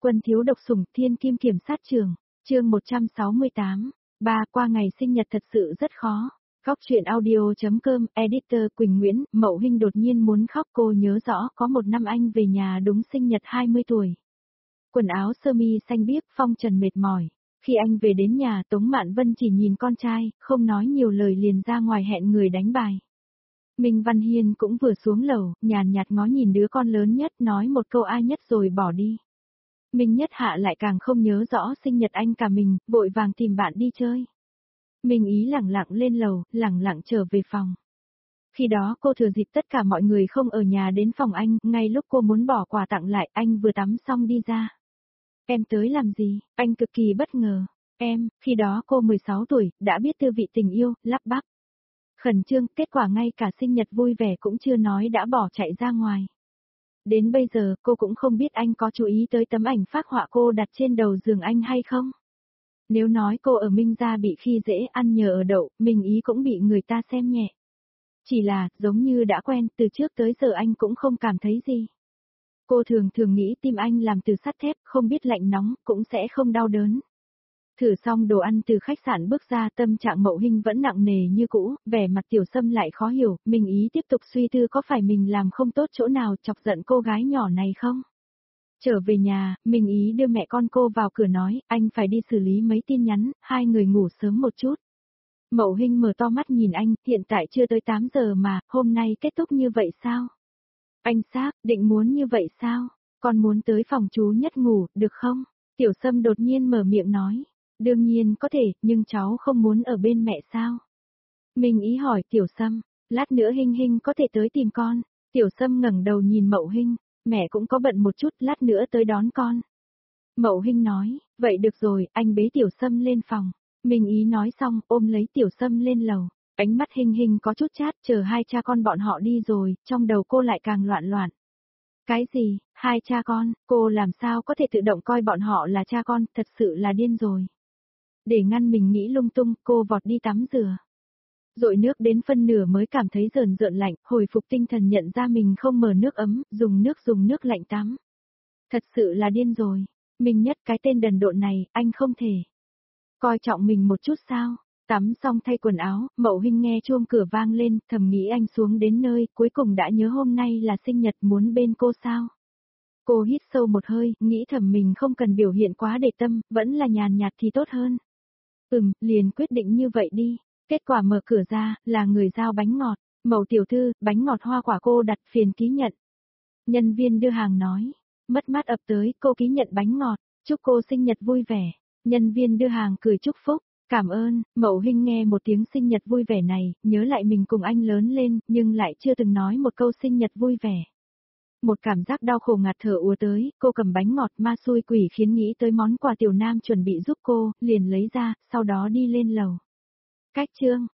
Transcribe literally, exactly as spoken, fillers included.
Quân thiếu độc sủng thiên kim kiểm sát trường, chương một trăm sáu mươi tám, ba qua ngày sinh nhật thật sự rất khó. Góc truyện audio.com, editor Quỳnh Nguyễn, Mậu Hinh đột nhiên muốn khóc cô nhớ rõ có một năm anh về nhà đúng sinh nhật hai mươi tuổi. Quần áo sơ mi xanh biếc phong trần mệt mỏi. Khi anh về đến nhà Tống Mạn Vân chỉ nhìn con trai, không nói nhiều lời liền ra ngoài hẹn người đánh bài. Minh Văn Hiên cũng vừa xuống lầu, nhàn nhạt ngó nhìn đứa con lớn nhất nói một câu ai nhất rồi bỏ đi. Minh Nhất Hạ lại càng không nhớ rõ sinh nhật anh cả mình, vội vàng tìm bạn đi chơi. Minh Ý lẳng lặng lên lầu, lẳng lặng trở về phòng. Khi đó cô thừa dịp tất cả mọi người không ở nhà đến phòng anh, ngay lúc cô muốn bỏ quà tặng lại, anh vừa tắm xong đi ra. Em tới làm gì? Anh cực kỳ bất ngờ. Em, khi đó cô mười sáu tuổi, đã biết tư vị tình yêu, lắp bắp. Khẩn trương, kết quả ngay cả sinh nhật vui vẻ cũng chưa nói đã bỏ chạy ra ngoài. Đến bây giờ cô cũng không biết anh có chú ý tới tấm ảnh phác họa cô đặt trên đầu giường anh hay không. Nếu nói cô ở Minh gia bị khi dễ ăn nhờ ở đậu, Minh Ý cũng bị người ta xem nhẹ. Chỉ là, giống như đã quen, từ trước tới giờ anh cũng không cảm thấy gì. Cô thường thường nghĩ tim anh làm từ sắt thép, không biết lạnh nóng, cũng sẽ không đau đớn. Thử xong đồ ăn từ khách sạn bước ra, tâm trạng Mậu Hinh vẫn nặng nề như cũ, vẻ mặt Tiểu Sâm lại khó hiểu, Minh Ý tiếp tục suy tư có phải mình làm không tốt chỗ nào chọc giận cô gái nhỏ này không? Trở về nhà, Minh Ý đưa mẹ con cô vào cửa nói, anh phải đi xử lý mấy tin nhắn, hai người ngủ sớm một chút. Mậu Hinh mở to mắt nhìn anh, hiện tại chưa tới tám giờ mà, hôm nay kết thúc như vậy sao? Anh xác, định muốn như vậy sao? Con muốn tới phòng chú Nhất ngủ, được không? Tiểu Sâm đột nhiên mở miệng nói. Đương nhiên có thể, nhưng cháu không muốn ở bên mẹ sao? Minh Ý hỏi Tiểu Sâm, lát nữa Hinh Hinh có thể tới tìm con. Tiểu Sâm ngẩng đầu nhìn Mậu Hinh, mẹ cũng có bận một chút, lát nữa tới đón con. Mậu Hinh nói, vậy được rồi, anh bế Tiểu Sâm lên phòng. Minh Ý nói xong, ôm lấy Tiểu Sâm lên lầu. Ánh mắt Hinh Hinh có chút chát, chờ hai cha con bọn họ đi rồi, trong đầu cô lại càng loạn loạn. Cái gì, hai cha con, cô làm sao có thể tự động coi bọn họ là cha con, thật sự là điên rồi. Để ngăn mình nghĩ lung tung, cô vọt đi tắm rửa. Dội nước đến phân nửa mới cảm thấy rờn rợn lạnh, hồi phục tinh thần nhận ra mình không mở nước ấm, dùng nước dùng nước lạnh tắm. Thật sự là điên rồi. Mình Nhất cái tên đần độn này, anh không thể coi trọng mình một chút sao? Tắm xong thay quần áo, Mậu Hinh nghe chuông cửa vang lên, thầm nghĩ anh xuống đến nơi, cuối cùng đã nhớ hôm nay là sinh nhật muốn bên cô sao? Cô hít sâu một hơi, nghĩ thầm mình không cần biểu hiện quá để tâm, vẫn là nhàn nhạt thì tốt hơn. Ừm, liền quyết định như vậy đi. Kết quả mở cửa ra, là người giao bánh ngọt. Mậu tiểu thư, bánh ngọt hoa quả cô đặt phiền ký nhận. Nhân viên đưa hàng nói. Mất mát ập tới, cô ký nhận bánh ngọt. Chúc cô sinh nhật vui vẻ. Nhân viên đưa hàng cười chúc phúc. Cảm ơn. Mậu Hinh nghe một tiếng sinh nhật vui vẻ này, nhớ lại mình cùng anh lớn lên, nhưng lại chưa từng nói một câu sinh nhật vui vẻ. Một cảm giác đau khổ ngạt thở ùa tới, cô cầm bánh ngọt ma xui quỷ khiến nghĩ tới món quà Tiểu Nam chuẩn bị giúp cô, liền lấy ra, sau đó đi lên lầu. Cách chương.